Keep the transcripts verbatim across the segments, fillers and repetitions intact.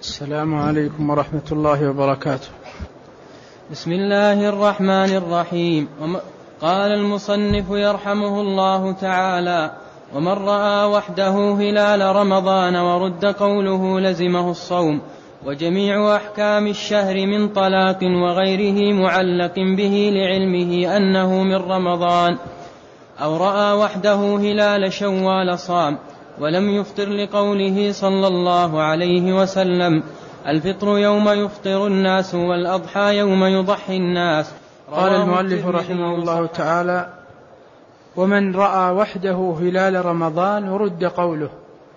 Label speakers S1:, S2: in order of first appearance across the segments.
S1: السلام عليكم ورحمة الله وبركاته.
S2: بسم الله الرحمن الرحيم. قال المصنف يرحمه الله تعالى: ومن رأى وحده هلال رمضان ورد قوله لزمه الصوم، وجميع أحكام الشهر من طلاق وغيره معلق به لعلمه أنه من رمضان، أو رأى وحده هلال شوال صام ولم يفطر لقوله صلى الله عليه وسلم: الفطر يوم يفطر الناس والأضحى يوم يضحي الناس.
S1: قال المؤلف رحمه الله تعالى: ومن رأى وحده هلال رمضان ورد قوله،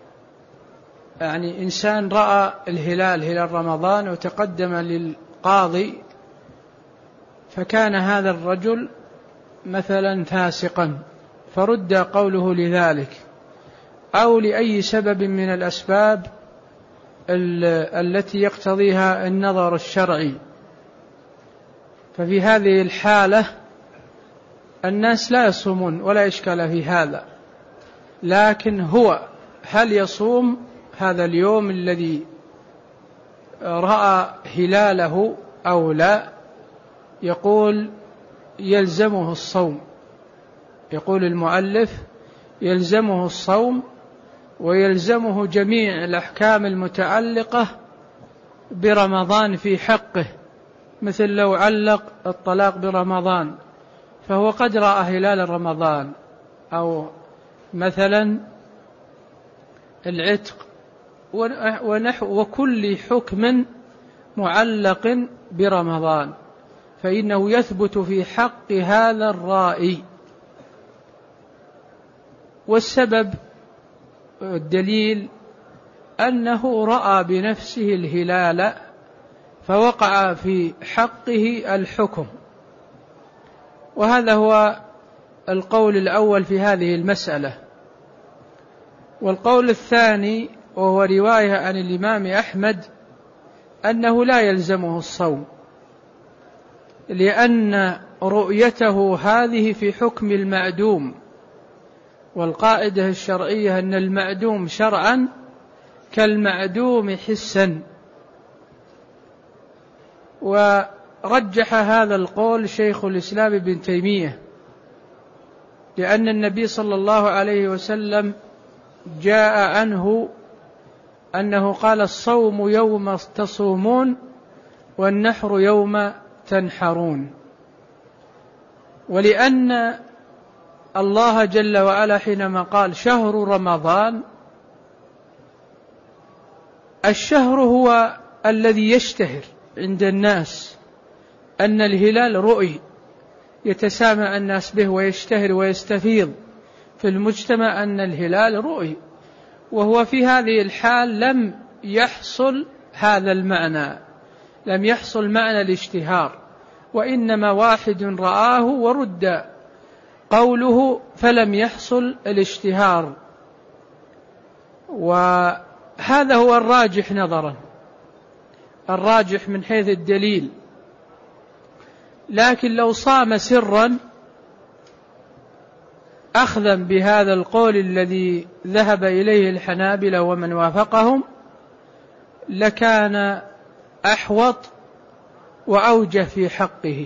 S1: يعني إنسان رأى الهلال هلال رمضان وتقدم للقاضي فكان هذا الرجل مثلا فاسقا فرد قوله لذلك، أو لأي سبب من الأسباب التي يقتضيها النظر الشرعي، ففي هذه الحالة الناس لا يصومون ولا إشكال في هذا، لكن هو هل يصوم هذا اليوم الذي رأى هلاله أو لا؟ يقول يلزمه الصوم، يقول المؤلف يلزمه الصوم ويلزمه جميع الأحكام المتعلقة برمضان في حقه، مثل لو علق الطلاق برمضان فهو قد رأى هلال رمضان، أو مثلا العتق ونحو وكل حكم معلق برمضان فإنه يثبت في حق هذا الرائي. والسبب الدليل أنه رأى بنفسه الهلال فوقع في حقه الحكم، وهذا هو القول الأول في هذه المسألة. والقول الثاني وهو رواية عن الإمام أحمد أنه لا يلزمه الصوم، لأن رؤيته هذه في حكم المعدوم، والقاعدة الشرعية أن المعدوم شرعا كالمعدوم حسا. ورجح هذا القول شيخ الإسلام ابن تيمية، لأن النبي صلى الله عليه وسلم جاء عنه أنه قال: الصوم يوم تصومون والنحر يوم تنحرون. ولأن الله جل وعلا حينما قال شهر رمضان، الشهر هو الذي يشتهر عند الناس، أن الهلال رؤي يتسامع الناس به ويشتهر ويستفيض في المجتمع أن الهلال رؤي، وهو في هذه الحال لم يحصل هذا المعنى، لم يحصل معنى الاشتهار، وإنما واحد رآه ورد قوله فلم يحصل الاشتهار. وهذا هو الراجح نظرا، الراجح من حيث الدليل. لكن لو صام سرا أخذا بهذا القول الذي ذهب إليه الحنابلة ومن وافقهم لكان أحوط وأوجه في حقه.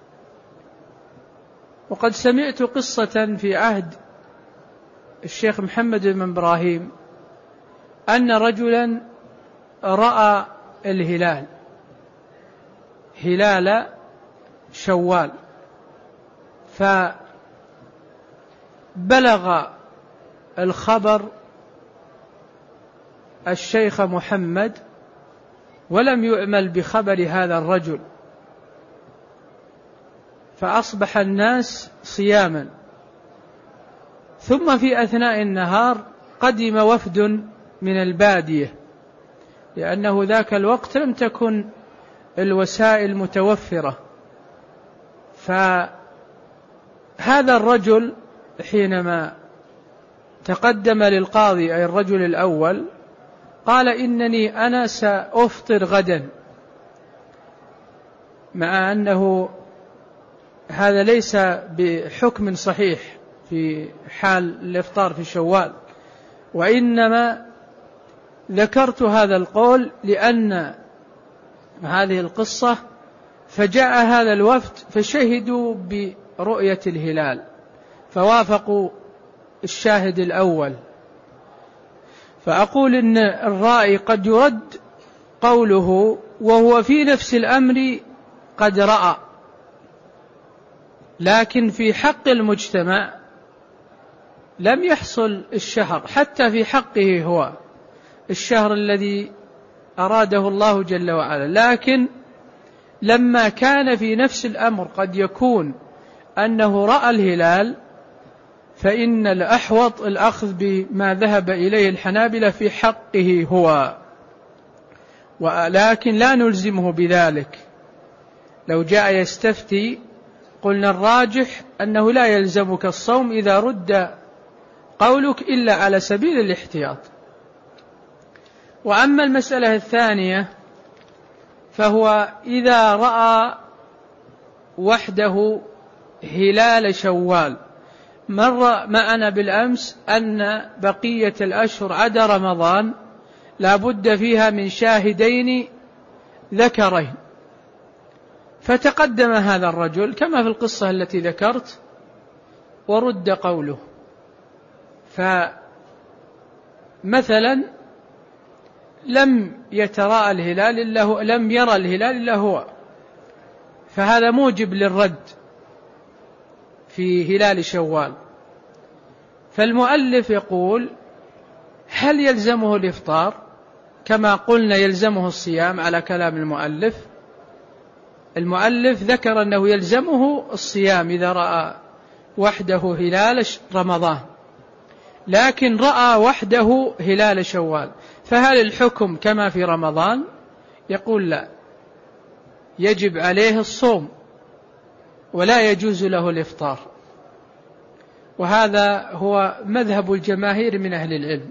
S1: وقد سمعت قصة في عهد الشيخ محمد بن إبراهيم أن رجلا رأى الهلال هلال شوال، فبلغ الخبر الشيخ محمد ولم يعمل بخبر هذا الرجل، فأصبح الناس صياما. ثم في أثناء النهار قدم وفد من البادية، لأنه ذاك الوقت لم تكن الوسائل متوفرة، فهذا الرجل حينما تقدم للقاضي أي الرجل الأول قال: إنني أنا سأفطر غدا، مع أنه هذا ليس بحكم صحيح في حال الإفطار في شوال، وإنما ذكرت هذا القول لأن هذه القصة فجاء هذا الوفد فشهدوا برؤية الهلال فوافقوا الشاهد الأول. فأقول إن الرائي قد يرد قوله وهو في نفس الأمر قد رأى، لكن في حق المجتمع لم يحصل الشهر، حتى في حقه هو الشهر الذي أراده الله جل وعلا، لكن لما كان في نفس الأمر قد يكون أنه رأى الهلال فإن الأحوط الأخذ بما ذهب إليه الحنابلة في حقه هو، ولكن لا نلزمه بذلك. لو جاء يستفتي قلنا الراجح أنه لا يلزمك الصوم إذا رد قولك إلا على سبيل الاحتياط. وأما المسألة الثانية فهو إذا رأى وحده هلال شوال. مر معنا بالأمس أن بقية الأشهر عدا رمضان لا بد فيها من شاهدين ذكرين، فتقدم هذا الرجل كما في القصة التي ذكرت ورد قوله. فمثلا لم يتراءى الهلال إلا هو، لم يرى الهلال إلا هو، فهذا موجب للرد في هلال شوال. فالمؤلف يقول هل يلزمه الإفطار؟ كما قلنا يلزمه الصيام على كلام المؤلف. المؤلف ذكر أنه يلزمه الصيام إذا رأى وحده هلال رمضان، لكن رأى وحده هلال شوال، فهل الحكم كما في رمضان؟ يقول لا، يجب عليه الصوم ولا يجوز له الإفطار. وهذا هو مذهب الجماهير من أهل العلم،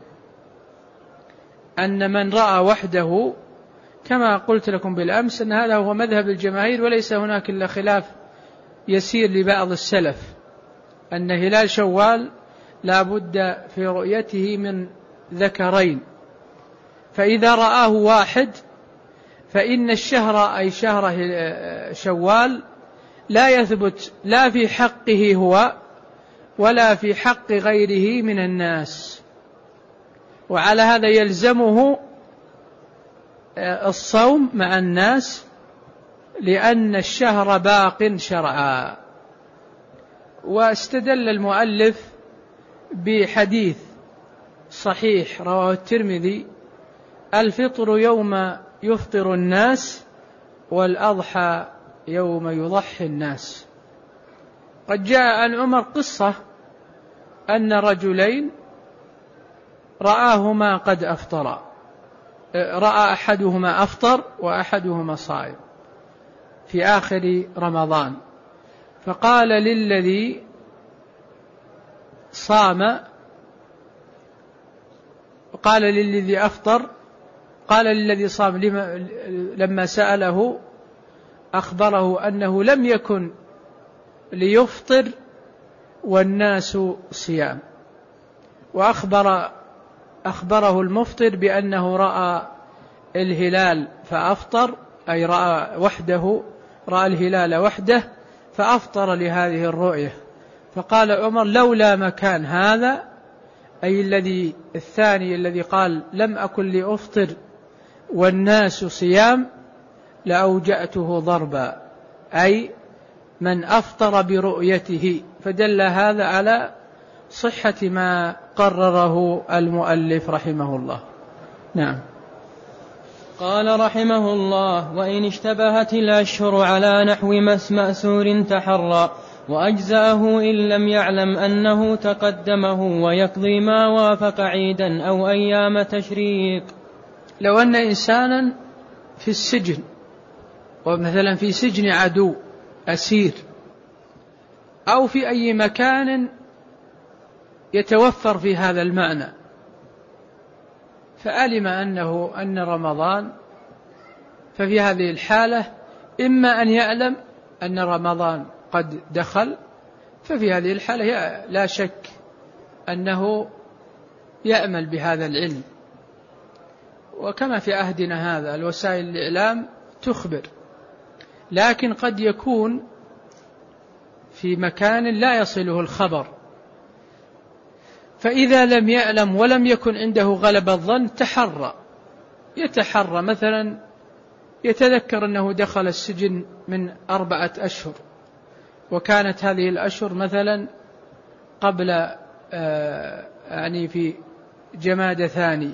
S1: أن من رأى وحده كما قلت لكم بالأمس أن هذا هو مذهب الجماهير، وليس هناك إلا خلاف يسير لبعض السلف أن هلال شوال لا بد في رؤيته من ذكرين، فإذا رآه واحد فإن الشهر أي شهر شوال لا يثبت لا في حقه هو ولا في حق غيره من الناس، وعلى هذا يلزمه الصوم مع الناس لأن الشهر باق شرعا. واستدل المؤلف بحديث صحيح رواه الترمذي: الفطر يوم يفطر الناس والأضحى يوم يضحي الناس. قد جاء عن عمر قصة أن رجلين رآهما قد أفطرا، رأى أحدهما أفطر وأحدهما صائم في آخر رمضان، فقال للذي صام، قال للذي أفطر، قال للذي صام لما سأله أخبره أنه لم يكن ليفطر والناس صيام، وأخبر أخبره المفطر بأنه رأى الهلال فأفطر، أي رأى وحده، رأى الهلال وحده فأفطر لهذه الرؤية. فقال عمر: لولا مكان هذا، أي الذي الثاني الذي قال لم أكن لأفطر والناس صيام، لأوجأته ضربا، أي من أفطر برؤيته. فدل هذا على صحة ما قرره المؤلف رحمه الله. نعم.
S2: قال رحمه الله: وإن اشتبهت الأشهر على نحو مأسور تحرى وأجزأه إن لم يعلم أنه تقدمه، ويقضي ما وافق عيدا أو أيام تشريق.
S1: لو أن إنسانا في السجن، ومثلا في سجن عدو أسير، أو في أي مكان يتوفر في هذا المعنى، فعلم أنه أن رمضان، ففي هذه الحالة إما أن يعلم أن رمضان قد دخل، ففي هذه الحالة لا شك أنه يأمل بهذا العلم، وكما في عهدنا هذا الوسائل الإعلام تخبر، لكن قد يكون في مكان لا يصله الخبر، فإذا لم يعلم ولم يكن عنده غلبة الظن تحرى، يتحرى مثلا يتذكر أنه دخل السجن من أربعة أشهر، وكانت هذه الأشهر مثلا قبل آه يعني في جمادى ثاني،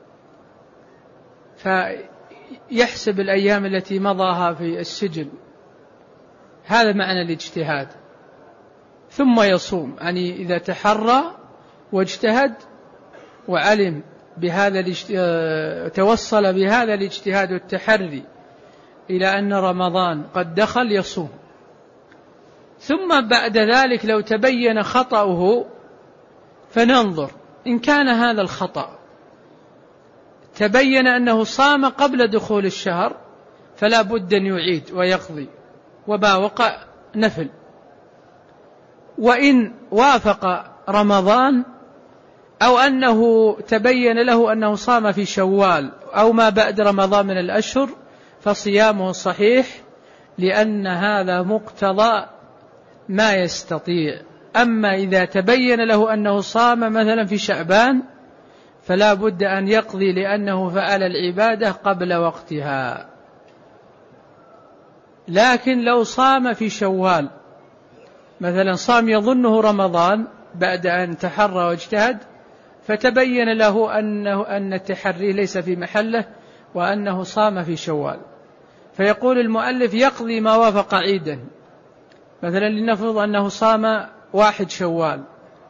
S1: فيحسب الأيام التي مضاها في السجن، هذا معنى الاجتهاد، ثم يصوم. يعني إذا تحرى واجتهد وعلم بهذا توصل بهذا الاجتهاد والتحري إلى أن رمضان قد دخل يصوم، ثم بعد ذلك لو تبين خطأه فننظر إن كان هذا الخطأ تبين أنه صام قبل دخول الشهر فلا بد أن يعيد ويقضي، وما وقع نفل. وإن وافق رمضان أو أنه تبين له أنه صام في شوال أو ما بعد رمضان من الأشهر فصيامه صحيح، لأن هذا مقتضى ما يستطيع. أما إذا تبين له أنه صام مثلا في شعبان فلا بد أن يقضي، لأنه فعل العبادة قبل وقتها. لكن لو صام في شوال مثلا، صام يظنه رمضان بعد أن تحرى واجتهد، فتبين له أنه أن التحري ليس في محله وأنه صام في شوال، فيقول المؤلف يقضي ما وافق عيدا. مثلا لنفرض أنه صام واحد شوال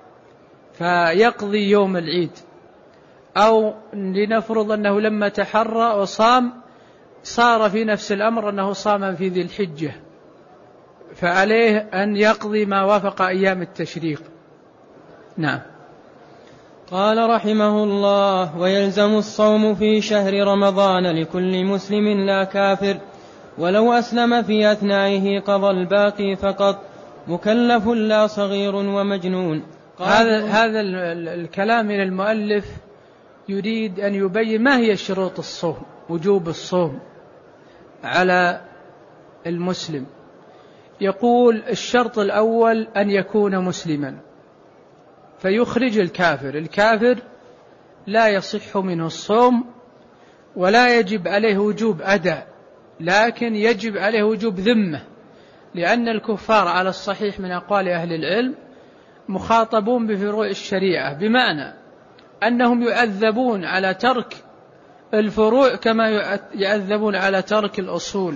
S1: فيقضي يوم العيد، أو لنفرض أنه لما تحرى وصام صار في نفس الأمر أنه صام في ذي الحجة، فعليه أن يقضي ما وافق أيام التشريق. نعم.
S2: قال رحمه الله: ويلزم الصوم في شهر رمضان لكل مسلم لا كافر، ولو أسلم في أثنائه قضى الباقي فقط، مكلف لا صغير ومجنون.
S1: هذا هذا الكلام من المؤلف يريد أن يبين ما هي شروط الصوم، وجوب الصوم على المسلم. يقول الشرط الأول أن يكون مسلما، فيخرج الكافر. الكافر لا يصح منه الصوم ولا يجب عليه وجوب أداء، لكن يجب عليه وجوب ذمة، لأن الكفار على الصحيح من أقوال أهل العلم مخاطبون بفروع الشريعة، بمعنى أنهم يعذبون على ترك الفروع كما يعذبون على ترك الأصول.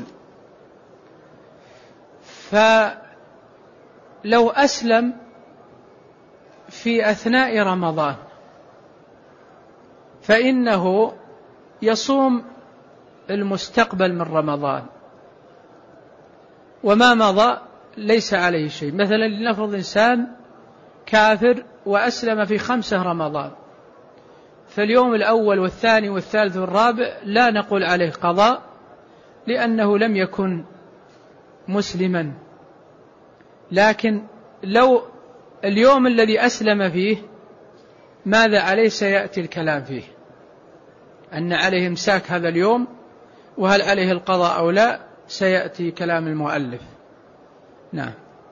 S1: فلو أسلم في أثناء رمضان فإنه يصوم المستقبل من رمضان، وما مضى ليس عليه شيء. مثلا لنفرض إنسان كافر وأسلم في خمسة رمضان، فاليوم الأول والثاني والثالث والرابع لا نقول عليه قضاء، لأنه لم يكن مسلما. لكن لو اليوم الذي أسلم فيه ماذا عليه سيأتي الكلام فيه، أن عليه امساك هذا اليوم، وهل عليه القضاء أو لا سيأتي كلام المؤلف. نعم.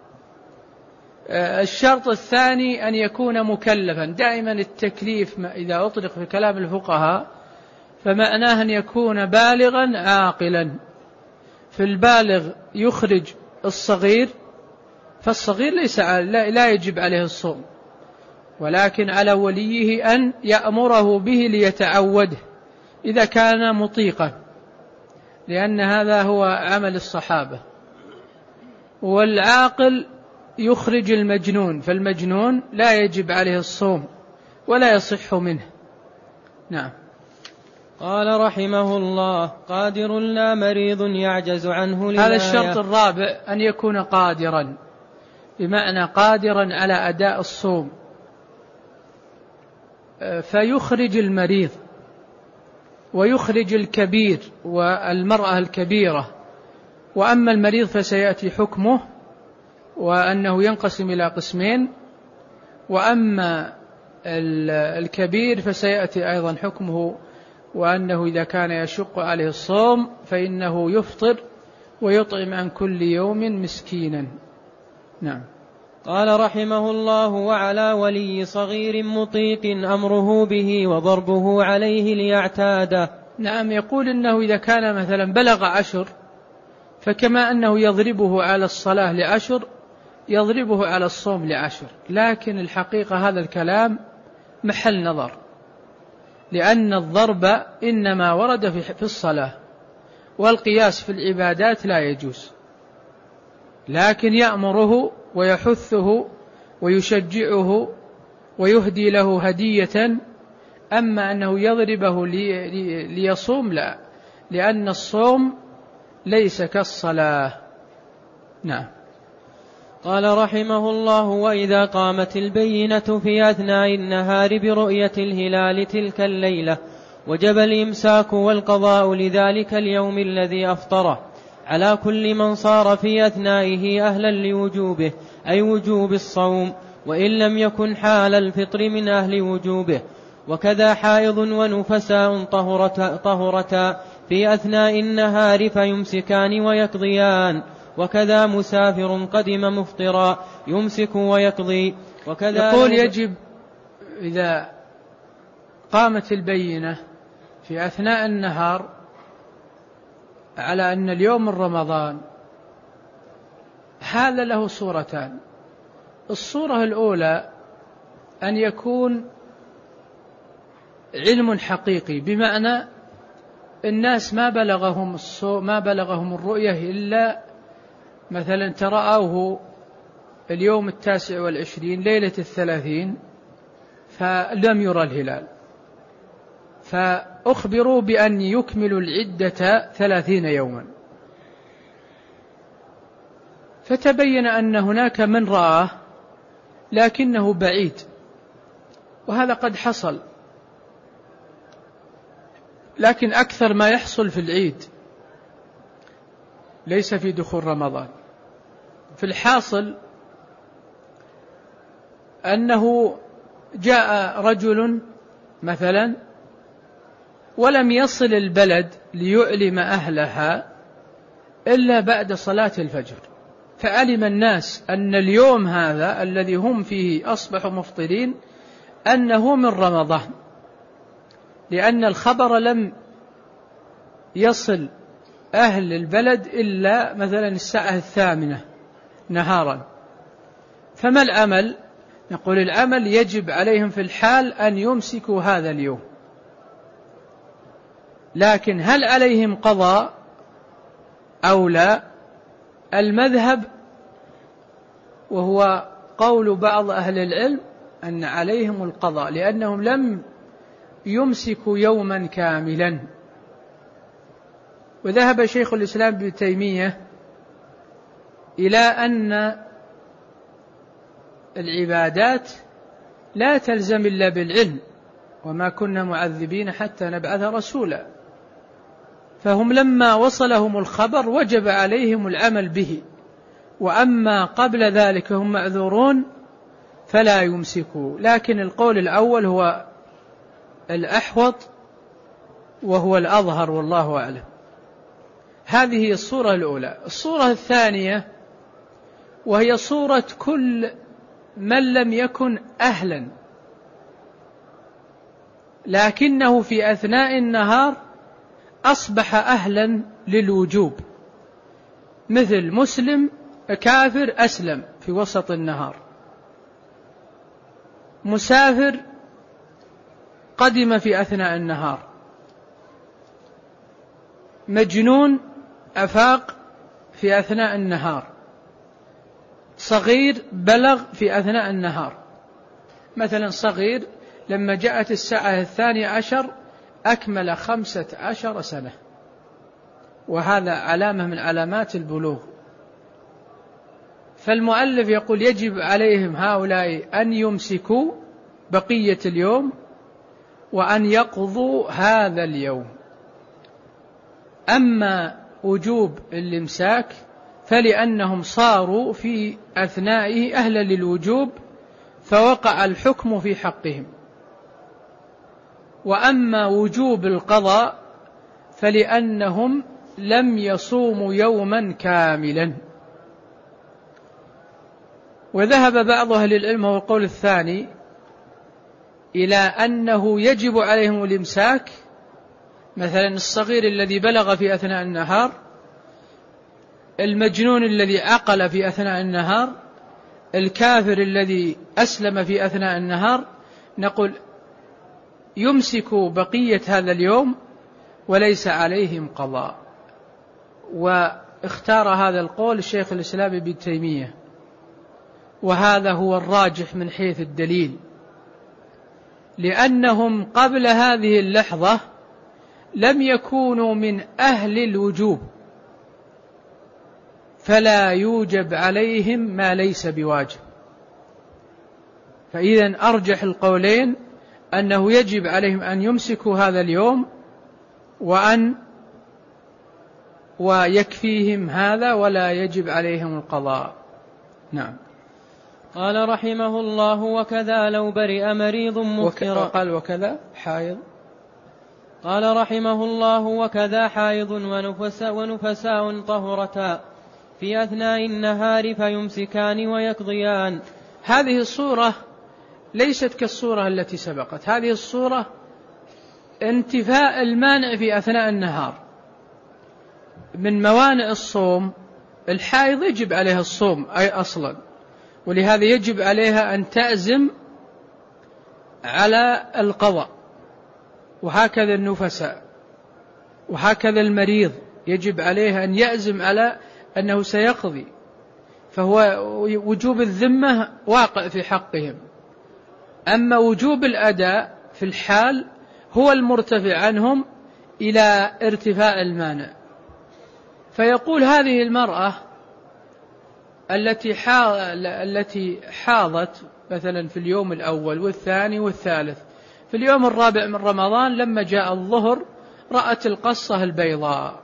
S1: الشرط الثاني أن يكون مكلفا. دائما التكليف إذا أطلق في كلام الفقهاء فمعناه أن يكون بالغا عاقلا. في البالغ يخرج الصغير، فالصغير ليس لا يجب عليه الصوم، ولكن على وليه أن يأمره به ليتعوده إذا كان مطيقا، لأن هذا هو عمل الصحابة. والعاقل يخرج المجنون، فالمجنون لا يجب عليه الصوم ولا يصح منه. نعم.
S2: قال رحمه الله: قادر لا مريض يعجز عنه للآية.
S1: هذا الشرط الرابع، أن يكون قادرا، بمعنى قادرا على أداء الصوم، فيخرج المريض ويخرج الكبير والمرأة الكبيرة. وأما المريض فسيأتي حكمه، وأنه ينقسم إلى قسمين، وأما الكبير فسيأتي أيضا حكمه وأنه إذا كان يشق عليه الصوم فإنه يفطر ويطعم عن كل يوم مسكينا. نعم.
S2: قال رحمه الله: وعلى ولي صغير مطيق أمره به وضربه عليه ليعتاده.
S1: نعم، يقول إنه إذا كان مثلا بلغ عشر فكما أنه يضربه على الصلاة لعشر يضربه على الصوم لعشر، لكن الحقيقة هذا الكلام محل نظر، لأن الضرب إنما ورد في الصلاة، والقياس في العبادات لا يجوز، لكن يأمره ويحثه ويشجعه ويهدي له هدية. أما أنه يضربه لي لي ليصوم لا، لأن الصوم ليس كالصلاة. نعم.
S2: قال رحمه الله: وإذا قامت البينة في أثناء النهار برؤية الهلال تلك الليلة وجب الإمساك والقضاء لذلك اليوم الذي أفطره على كل من صار في أثنائه أهلا لوجوبه، أي وجوب الصوم، وإن لم يكن حال الفطر من أهل وجوبه. وكذا حائض ونفساء طهرتا, طهرتا في أثناء النهار فيمسكان ويقضيان، وكذا مسافر قدم مفطرا يمسك ويقضي. وكذا
S1: يقول يجب إذا قامت البينة في أثناء النهار على أن اليوم رمضان، هذا له صورتان. الصورة الأولى أن يكون علم حقيقي، بمعنى الناس ما بلغهم ما بلغهم الرؤية إلا مثلا ترأوه اليوم التاسع والعشرين ليلة الثلاثين فلم يرى الهلال، فأخبروا بأن يكملوا العدة ثلاثين يوما، فتبين أن هناك من رآه لكنه بعيد، وهذا قد حصل، لكن أكثر ما يحصل في العيد ليس في دخول رمضان. في الحاصل أنه جاء رجل مثلا ولم يصل البلد ليعلم أهلها إلا بعد صلاة الفجر، فعلم الناس أن اليوم هذا الذي هم فيه أصبحوا مفطرين أنه من رمضان، لأن الخبر لم يصل أهل البلد إلا مثلا الساعة الثامنة نهارا. فما العمل؟ نقول العمل يجب عليهم في الحال أن يمسكوا هذا اليوم، لكن هل عليهم قضاء أو لا؟ المذهب وهو قول بعض أهل العلم أن عليهم القضاء، لأنهم لم يمسكوا يوما كاملا. وذهب شيخ الإسلام ابن تيمية إلى أن العبادات لا تلزم إلا بالعلم، وما كنا معذبين حتى نبعث رسولا، فهم لما وصلهم الخبر وجب عليهم العمل به، وأما قبل ذلك هم معذورون فلا يمسكوا. لكن القول الأول هو الأحوط وهو الأظهر والله أعلم. هذه الصورة الأولى. الصورة الثانية وهي صورة كل من لم يكن أهلا لكنه في أثناء النهار أصبح أهلا للوجوب، مثل مسلم كافر أسلم في وسط النهار، مسافر قدم في أثناء النهار، مجنون أفاق في أثناء النهار، صغير بلغ في أثناء النهار. مثلا صغير لما جاءت الساعة الثانية عشر أكمل خمسة عشر سنة، وهذا علامة من علامات البلوغ. فالمؤلف يقول يجب عليهم هؤلاء أن يمسكوا بقية اليوم وأن يقضوا هذا اليوم. أما وجوب الإمساك فلأنهم صاروا في أثنائه أهلا للوجوب فوقع الحكم في حقهم. وأما وجوب القضاء فلأنهم لم يصوموا يوما كاملا. وذهب بعض أهل العلم هو القول الثاني إلى أنه يجب عليهم الإمساك، مثلا الصغير الذي بلغ في أثناء النهار، المجنون الذي عقل في أثناء النهار، الكافر الذي أسلم في أثناء النهار، نقول يمسك بقية هذا اليوم وليس عليهم قضاء. واختار هذا القول الشيخ الإسلام ابن تيمية، وهذا هو الراجح من حيث الدليل، لأنهم قبل هذه اللحظة لم يكونوا من أهل الوجوب، فلا يوجب عليهم ما ليس بواجب. فإذا أرجح القولين أنه يجب عليهم أن يمسكوا هذا اليوم وأن ويكفيهم هذا ولا يجب عليهم القضاء. نعم.
S2: قال رحمه الله: وكذا لو برئ مريض مفطرا.
S1: قال وكذا حائض.
S2: قال رحمه الله: وكذا حائض ونفساء, ونفساء طهرتا في أثناء النهار فيمسكان ويقضيان.
S1: هذه الصورة ليست كالصورة التي سبقت. هذه الصورة انتفاء المانع في أثناء النهار. من موانع الصوم الحائض يجب عليها الصوم أي أصلا، ولهذا يجب عليها أن تعزم على القضاء، وهكذا النفساء، وهكذا المريض يجب عليه أن يعزم على أنه سيقضي، فهو وجوب الذمة واقع في حقهم. أما وجوب الأداء في الحال هو المرتفع عنهم إلى ارتفاع المانع. فيقول هذه المرأة التي التي حاضت مثلا في اليوم الأول والثاني والثالث، في اليوم الرابع من رمضان لما جاء الظهر رأت القصة البيضاء،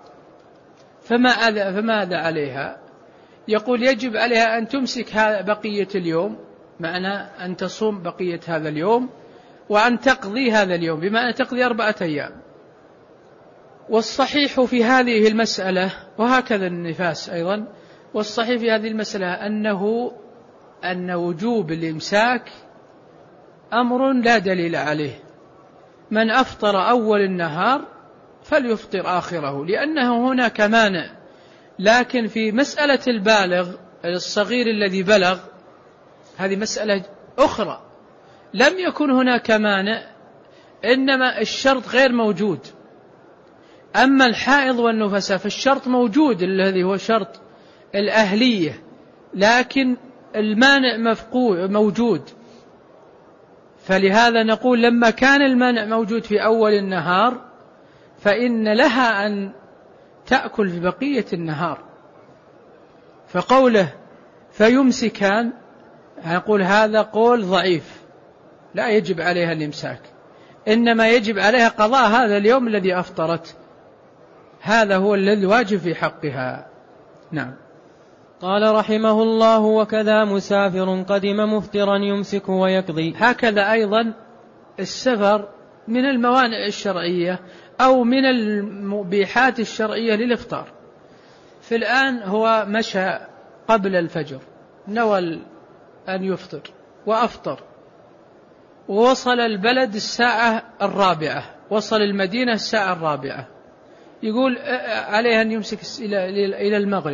S1: فماذا عليها؟ يقول يجب عليها أن تمسك بقية اليوم، معنى أن تصوم بقية هذا اليوم، وأن تقضي هذا اليوم، بمعنى تقضي أربعة أيام. والصحيح في هذه المسألة، وهكذا النفاس أيضا، والصحيح في هذه المسألة أنه أن وجوب الإمساك أمر لا دليل عليه. من أفطر أول النهار فليفطر آخره، لأنه هناك مانع. لكن في مسألة البالغ الصغير الذي بلغ هذه مسألة أخرى، لم يكن هناك مانع، إنما الشرط غير موجود. أما الحائض والنفساء فالشرط موجود الذي هو شرط الأهلية، لكن المانع مفقود موجود. فلهذا نقول لما كان المانع موجود في أول النهار فإن لها أن تأكل في بقية النهار. فقوله فيمسكان نقول هذا قول ضعيف، لا يجب عليها الإمساك، إنما يجب عليها قضاء هذا اليوم الذي أفطرت، هذا هو الذي واجب في حقها. نعم.
S2: قال رحمه الله: وكذا مسافر قدم مفطرا يمسك ويقضي.
S1: هكذا أيضا السفر من الموانع الشرعية أو من المبيحات الشرعية للإفطار. في الآن هو مشى قبل الفجر، نوى أن يفطر وأفطر، ووصل البلد الساعة الرابعة، وصل المدينة الساعة الرابعة، يقول عليه أن يمسك إلى المغرب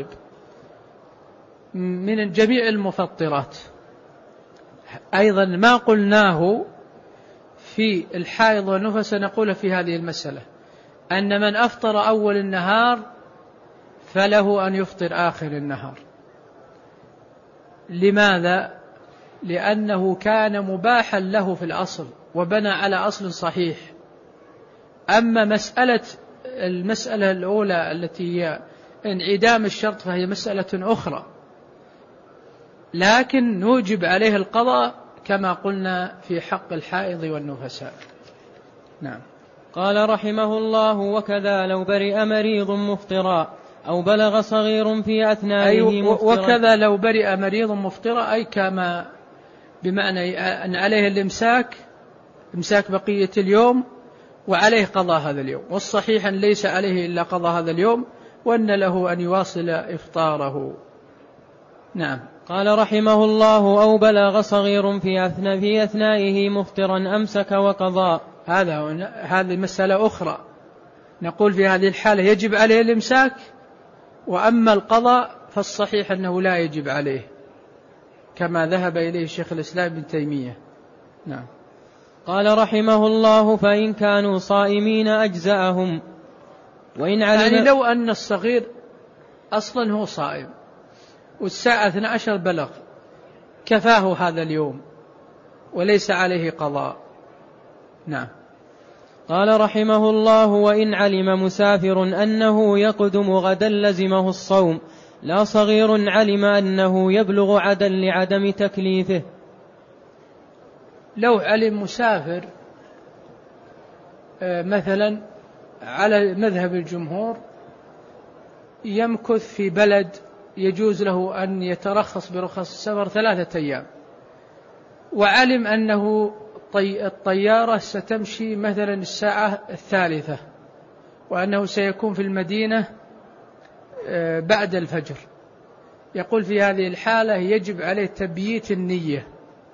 S1: من جميع المفطرات. أيضا ما قلناه في الحائض والنفس نقول في هذه المسألة أن من أفطر أول النهار فله أن يفطر آخر النهار. لماذا؟ لأنه كان مباحا له في الأصل وبنى على أصل صحيح. أما مسألة المسألة الأولى التي هي انعدام الشرط فهي مسألة أخرى، لكن نوجب عليه القضاء كما قلنا في حق الحائض والنفساء. نعم.
S2: قال رحمه الله: وكذا لو برئ مريض مفطرا أو بلغ صغير في أثنائه
S1: أي
S2: مفطرا.
S1: وكذا لو برئ مريض مفطرا أي كما بمعنى أن عليه الإمساك، إمساك بقية اليوم، وعليه قضاء هذا اليوم، والصحيح أن ليس عليه إلا قضاء هذا اليوم، وأن له أن يواصل إفطاره. نعم.
S2: قال رحمه الله: أو بلغ صغير في أثناء في أثنائه مفطرا أمسك وقضاء.
S1: هذا هذه مسألة أخرى، نقول في هذه الحالة يجب عليه الإمساك، وأما القضاء فالصحيح أنه لا يجب عليه كما ذهب إليه شيخ الإسلام ابن تيمية. نعم.
S2: قال رحمه الله: فإن كانوا صائمين أجزأهم. وإن علم
S1: يعني لو أن الصغير أصلا هو صائم والساعة اثنتا عشرة بلغ كفاه هذا اليوم وليس عليه قضاء. نعم.
S2: قال رحمه الله: وإن علم مسافر أنه يقدم غدا لزمه الصوم، لا صغير علم أنه يبلغ عدا لعدم تكليفه.
S1: لو علم مسافر مثلا على مذهب الجمهور يمكث في بلد يجوز له أن يترخص برخص السفر ثلاثة أيام، وعلم أنه الطيارة ستمشي مثلا الساعة الثالثة وأنه سيكون في المدينة بعد الفجر، يقول في هذه الحالة يجب عليه تبييت النية،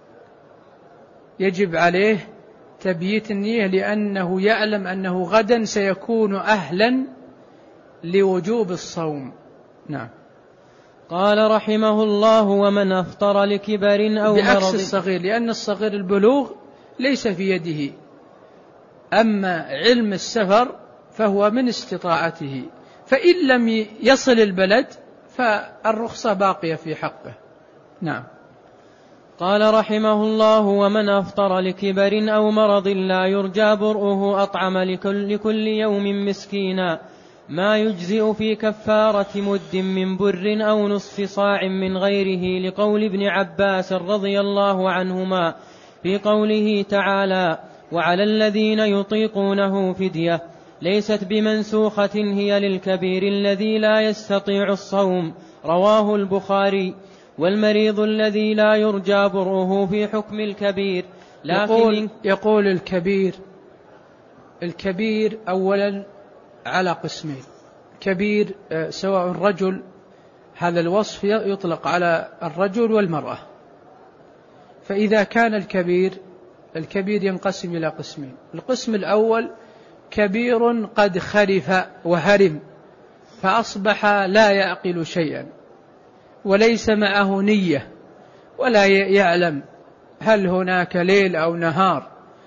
S1: يجب عليه تبييت النية لأنه يعلم أنه غدا سيكون أهلا لوجوب الصوم. نعم.
S2: قال رحمه الله: ومن أفطر لكبر أو مرض.
S1: بعكس الصغير، لأن الصغير البلوغ ليس في يده، أما علم السفر فهو من استطاعته، فإن لم يصل البلد فالرخصة باقية في حقه. نعم.
S2: قال رحمه الله: ومن أفطر لكبر أو مرض لا يرجى برؤه أطعم لكل, لكل يوم مسكينا، ما يجزئ في كفارة مد من بر أو نصف صاع من غيره، لقول ابن عباس رضي الله عنهما في قوله تعالى: وعلى الذين يطيقونه فدية، ليست بمنسوخة هي للكبير الذي لا يستطيع الصوم، رواه البخاري. والمريض الذي لا يرجى برؤه في حكم الكبير.
S1: يقول, يقول الكبير الكبير أولا على قسمين: كبير سواء الرجل، هذا الوصف يطلق على الرجل والمرأة، فإذا كان الكبير الكبير ينقسم إلى قسمين: القسم الأول كبير قد خرف وهرم فأصبح لا يعقل شيئا وليس معه نية ولا يعلم هل هناك ليل أو نهار،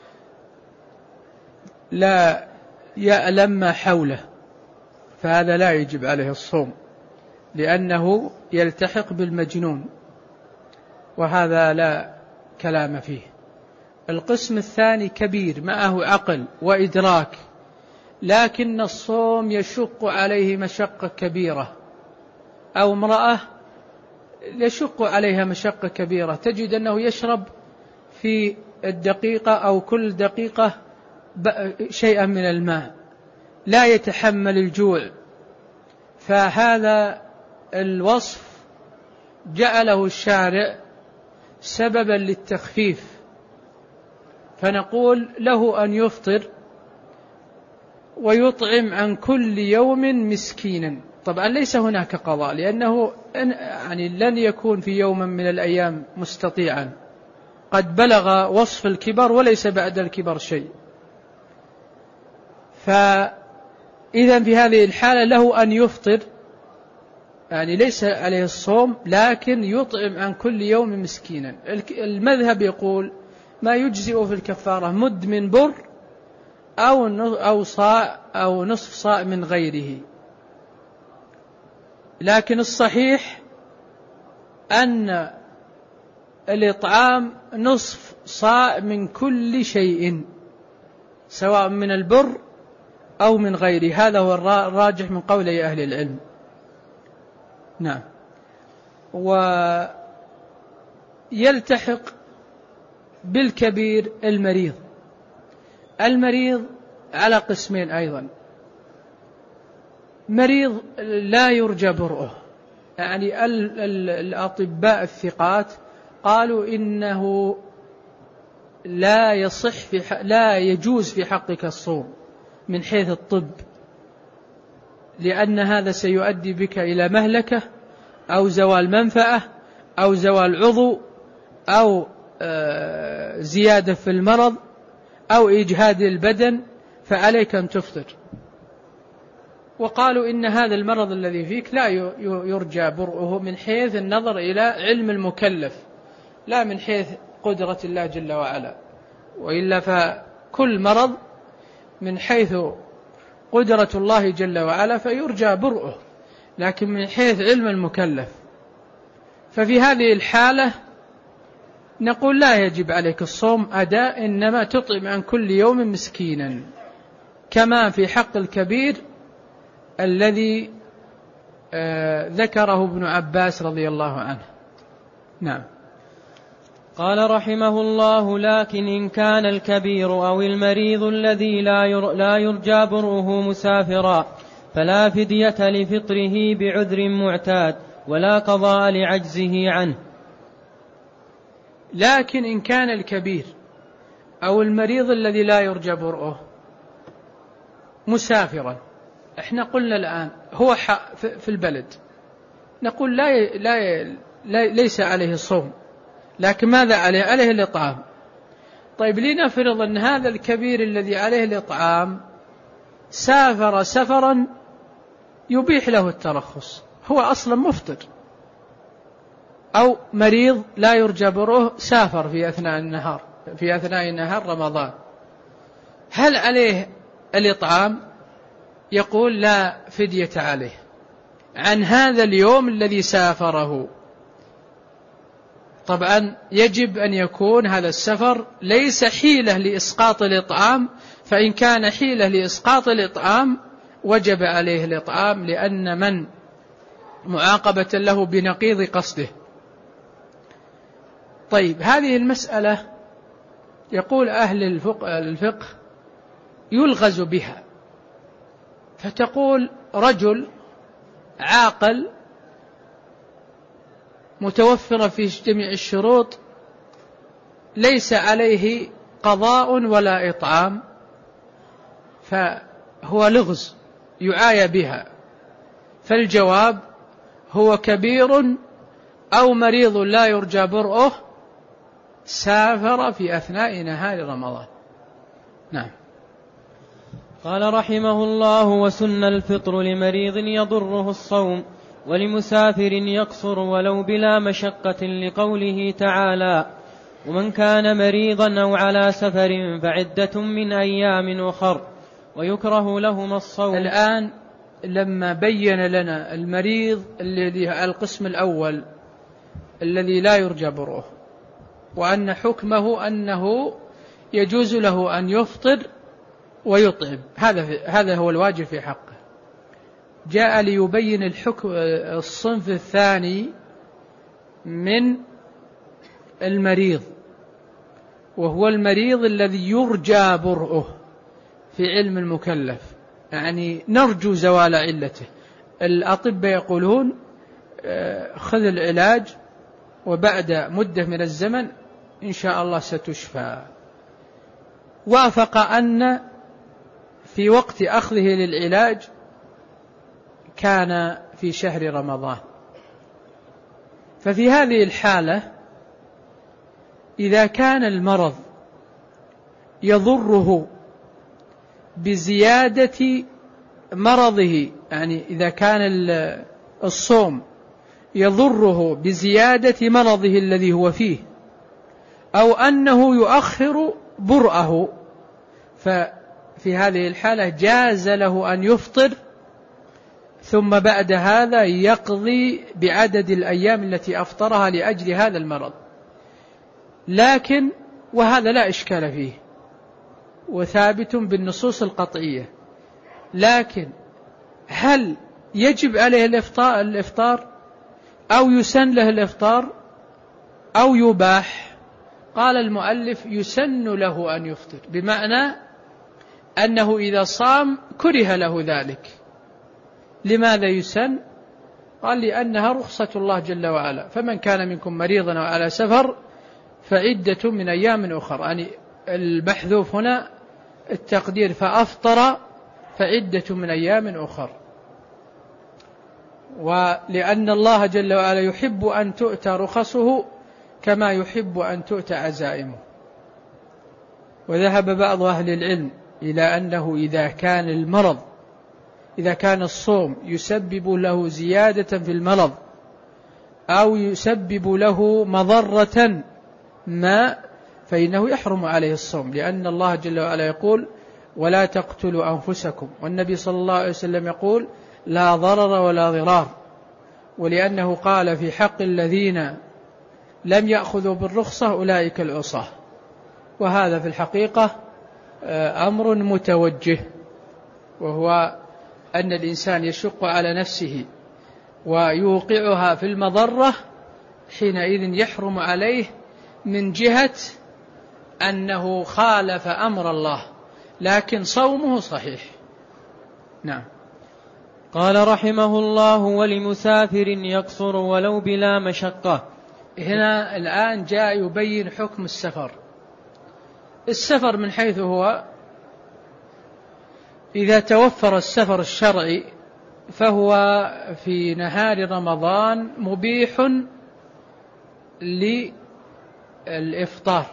S1: لا يعلم ما حوله، فهذا لا يجب عليه الصوم لأنه يلتحق بالمجنون، وهذا لا كلام فيه. القسم الثاني كبير معه عقل وإدراك لكن الصوم يشق عليه مشقة كبيرة، أو امرأة يشق عليها مشقة كبيرة، تجد أنه يشرب في الدقيقة أو كل دقيقة شيئا من الماء، لا يتحمل الجوع، فهذا الوصف جعله الشارع سببا للتخفيف، فنقول له أن يفطر ويطعم عن كل يوم مسكينا. طبعا ليس هناك قضاء لأنه يعني لن يكون في يوم من الأيام مستطيعا، قد بلغ وصف الكبر وليس بعد الكبر شيء، فإذا في هذه الحالة له أن يفطر، يعني ليس عليه الصوم لكن يطعم عن كل يوم مسكينا. المذهب يقول ما يجزئ في الكفارة مد من بر أو أو صاع أو نصف صاع من غيره، لكن الصحيح أن الإطعام نصف صاع من كل شيء سواء من البر أو من غيره، هذا هو الراجح من قول أهل العلم. نعم. ويلتحق بالكبير المريض. المريض على قسمين أيضا: مريض لا يرجى برؤه، يعني الأطباء الثقات قالوا إنه لا يصح في ح... لا يجوز في حقك الصوم من حيث الطب، لأن هذا سيؤدي بك إلى مهلكة أو زوال منفعة أو زوال عضو أو زيادة في المرض أو إجهاد البدن، فعليك أن تفطر. وقالوا إن هذا المرض الذي فيك لا يرجى برؤه من حيث النظر إلى علم المكلف، لا من حيث قدرة الله جل وعلا، وإلا فكل مرض من حيث قدرة الله جل وعلا فيرجى برؤه، لكن من حيث علم المكلف. ففي هذه الحالة نقول لا يجب عليك الصوم أداء، إنما تطعم عن كل يوم مسكينا، كما في حق الكبير الذي آه ذكره ابن عباس رضي الله عنه. نعم.
S2: قال رحمه الله: لكن إن كان الكبير أو المريض الذي لا يرجى برؤه مسافرا فلا فدية لفطره بعذر معتاد ولا قضاء لعجزه عنه.
S1: لكن إن كان الكبير أو المريض الذي لا يرجى برؤه مسافرا، احنا قلنا الآن هو في البلد، نقول لا, لا, لا ليس عليه الصوم، لكن ماذا عليه؟ عليه الإطعام. طيب لنفرض أن هذا الكبير الذي عليه الإطعام سافر سفرا يبيح له الترخص، هو أصلا مفطر، أو مريض لا يرجى برؤه سافر في أثناء النهار في أثناء نهار رمضان، هل عليه الإطعام؟ يقول لا فدية عليه عن هذا اليوم الذي سافره. طبعا يجب أن يكون هذا السفر ليس حيلة لإسقاط الإطعام، فإن كان حيلة لإسقاط الإطعام وجب عليه الإطعام، لأن من معاقبة له بنقيض قصده. طيب هذه المسألة يقول أهل الفقه يلغز بها، فتقول رجل عاقل متوفر في جميع الشروط ليس عليه قضاء ولا إطعام، فهو لغز يعايى بها. فالجواب هو كبير أو مريض لا يرجى برؤه سافر في أثناء نهار رمضان. نعم.
S2: قال رحمه الله: وسن الفطر لمريض يضره الصوم ولمسافر يقصر ولو بلا مشقة، لقوله تعالى: ومن كان مريضا أو على سفر فعدة من أيام أخر، ويكره لهما الصوم.
S1: الآن لما بين لنا المريض الذي القسم الأول الذي لا يرجى برؤه، وأن حكمه أنه يجوز له أن يفطر ويطعم، هذا هذا هو الواجب في حقه، جاء ليبين الحكم الصنف الثاني من المريض، وهو المريض الذي يرجى برؤه في علم المكلف، يعني نرجو زوال علته. الأطباء يقولون خذ العلاج وبعد مدة من الزمن إن شاء الله ستشفى. وافق أن في وقت أخذه للعلاج كان في شهر رمضان، ففي هذه الحالة إذا كان المرض يضره بزيادة مرضه، يعني إذا كان الصوم يضره بزيادة مرضه الذي هو فيه، أو أنه يؤخر برأه، ففي هذه الحالة جاز له أن يفطر ثم بعد هذا يقضي بعدد الأيام التي أفطرها لأجل هذا المرض. لكن وهذا لا إشكال فيه وثابت بالنصوص القطعية، لكن هل يجب عليه الإفطار أو يسن له الإفطار أو يباح؟ قال المؤلف يسن له أن يفطر، بمعنى أنه إذا صام كره له ذلك. لماذا يسن؟ قال لأنها رخصة الله جل وعلا، فمن كان منكم مريضا أو على سفر فعدة من أيام أخر، يعني المحذوف هنا التقدير فأفطر فعدة من أيام أخر. ولأن الله جل وعلا يحب أن تؤتى رخصه كما يحب أن تؤتى عزائمه. وذهب بعض أهل العلم إلى أنه إذا كان المرض إذا كان الصوم يسبب له زيادة في المرض أو يسبب له مضرة ما فإنه يحرم عليه الصوم، لأن الله جل وعلا يقول ولا تقتلوا أنفسكم، والنبي صلى الله عليه وسلم يقول لا ضرر ولا ضرار، ولأنه قال في حق الذين لم يأخذوا بالرخصة أولئك العصاة. وهذا في الحقيقة أمر متوجه، وهو أن الإنسان يشق على نفسه ويوقعها في المضرة، حينئذ يحرم عليه من جهة أنه خالف أمر الله، لكن صومه صحيح. نعم.
S2: قال رحمه الله ولمسافر يقصر ولو بلا مشقة.
S1: هنا الآن جاء يبين حكم السفر. السفر من حيث هو إذا توفر السفر الشرعي فهو في نهار رمضان مبيح للإفطار،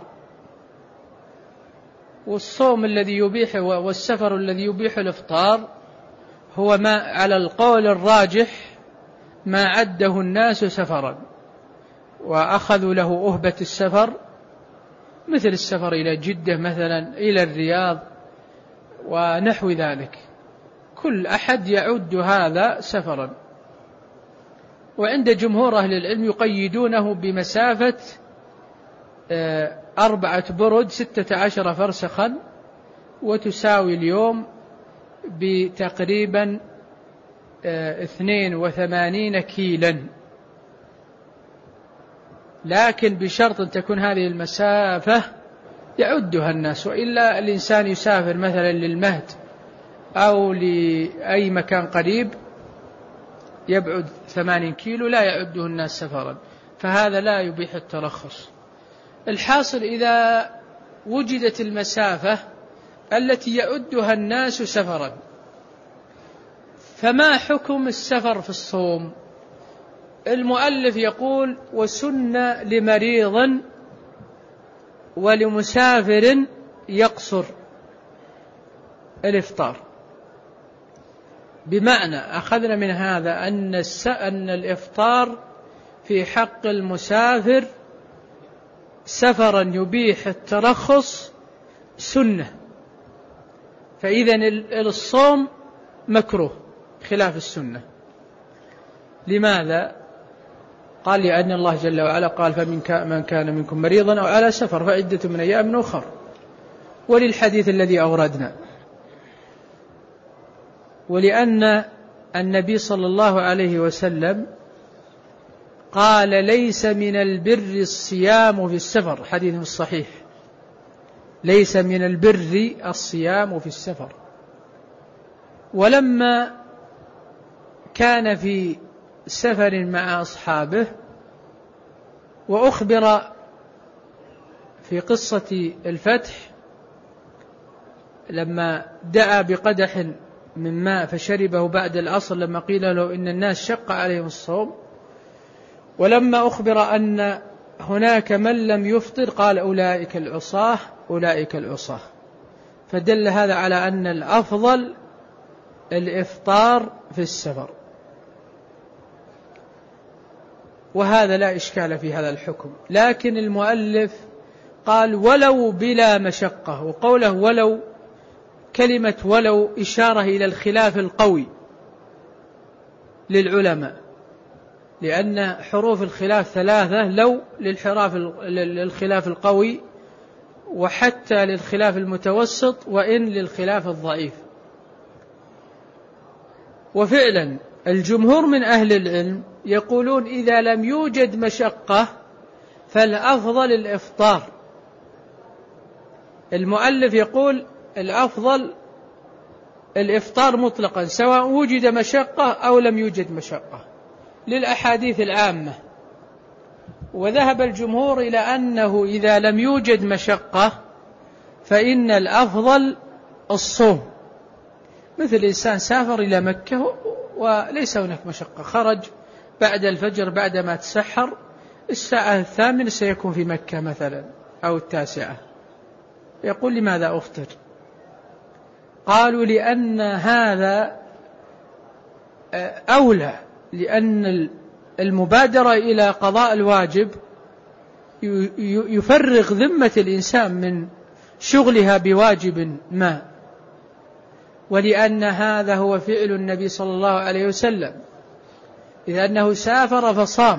S1: والصوم الذي يبيح والسفر الذي يبيح الإفطار هو ما على القول الراجح ما عده الناس سفرا وأخذوا له أهبة السفر، مثل السفر إلى جدة مثلا، إلى الرياض ونحو ذلك، كل أحد يعد هذا سفرا. وعند جمهور أهل العلم يقيدونه بمسافة أربعة برد ستة عشر فرسخا، وتساوي اليوم بتقريبا اثنين وثمانين كيلا، لكن بشرط أن تكون هذه المسافة يعدها الناس، وإلا الإنسان يسافر مثلا للمهد أو لأي مكان قريب يبعد ثمانين كيلو لا يعده الناس سفرا، فهذا لا يبيح الترخص. الحاصل إذا وجدت المسافة التي يعدها الناس سفرا، فما حكم السفر في الصوم؟ المؤلف يقول وسن لمريض ولمسافر يقصر الإفطار، بمعنى أخذنا من هذا أن أن الإفطار في حق المسافر سفرا يبيح الترخص سنة، فإذا الصوم مكروه خلاف السنة. لماذا؟ قال لأن الله جل وعلا قال فمن كان منكم مريضا أو على سفر فعدة من أيام أخر، وللحديث الذي أوردنا، ولأن النبي صلى الله عليه وسلم قال ليس من البر الصيام في السفر، حديث الصحيح، ليس من البر الصيام في السفر. ولما كان في سفر مع أصحابه وأخبر في قصة الفتح لما دعا بقدح من ماء فشربه بعد العصر لما قيل له إن الناس شق عليهم الصوم، ولما أخبر أن هناك من لم يفطر قال أولئك العصاة أولئك العصاة، فدل هذا على أن الأفضل الإفطار في السفر، وهذا لا إشكال في هذا الحكم. لكن المؤلف قال ولو بلا مشقة، وقوله ولو كلمة ولو إشارة إلى الخلاف القوي للعلماء، لأن حروف الخلاف ثلاثة، لو للخلاف القوي، وحتى للخلاف المتوسط، وإن للخلاف الضعيف. وفعلا الجمهور من أهل العلم يقولون إذا لم يوجد مشقة فالأفضل الإفطار. المؤلف يقول الأفضل الإفطار مطلقا سواء وجد مشقة أو لم يوجد مشقة، للأحاديث العامة، وذهب الجمهور إلى أنه إذا لم يوجد مشقة فإن الأفضل الصوم، مثل إنسان سافر إلى مكة وليس هناك مشقة، خرج بعد الفجر بعدما تسحر، الساعة الثامنة سيكون في مكة مثلا أو التاسعة، يقول لماذا أفطر؟ قالوا لأن هذا أولى، لأن المبادرة إلى قضاء الواجب يفرغ ذمة الإنسان من شغلها بواجب ما، ولأن هذا هو فعل النبي صلى الله عليه وسلم، إذ أنه سافر فصام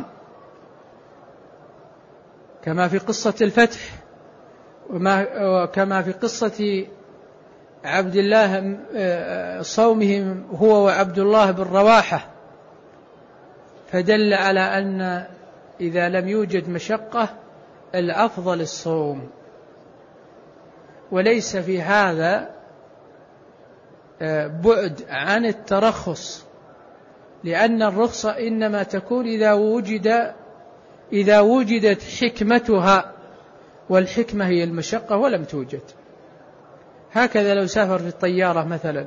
S1: كما في قصة الفتح، وكما في قصة عبد الله صومهم هو وعبد الله بن رواحة، فدل على أن إذا لم يوجد مشقة الأفضل الصوم، وليس في هذا بعد عن الترخص، لأن الرخصة إنما تكون إذا وجد إذا وجدت حكمتها، والحكمة هي المشقة ولم توجد. هكذا لو سافر في الطيارة مثلا،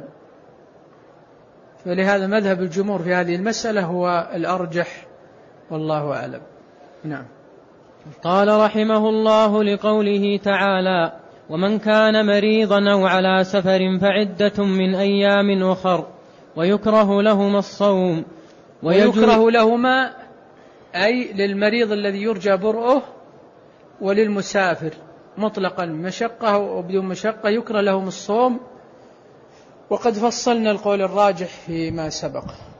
S1: فلهذا مذهب الجمهور في هذه المسألة هو الأرجح والله أعلم. نعم.
S2: قال رحمه الله لقوله تعالى: ومن كان مريضا أو على سفر فعدة من أيام أخر، ويكره لهما الصوم.
S1: ويكره لهما أي للمريض الذي يرجى برؤه وللمسافر مطلقا، مشقة أو بدون مشقة يكره لهم الصوم، وقد فصلنا القول الراجح فيما سبق.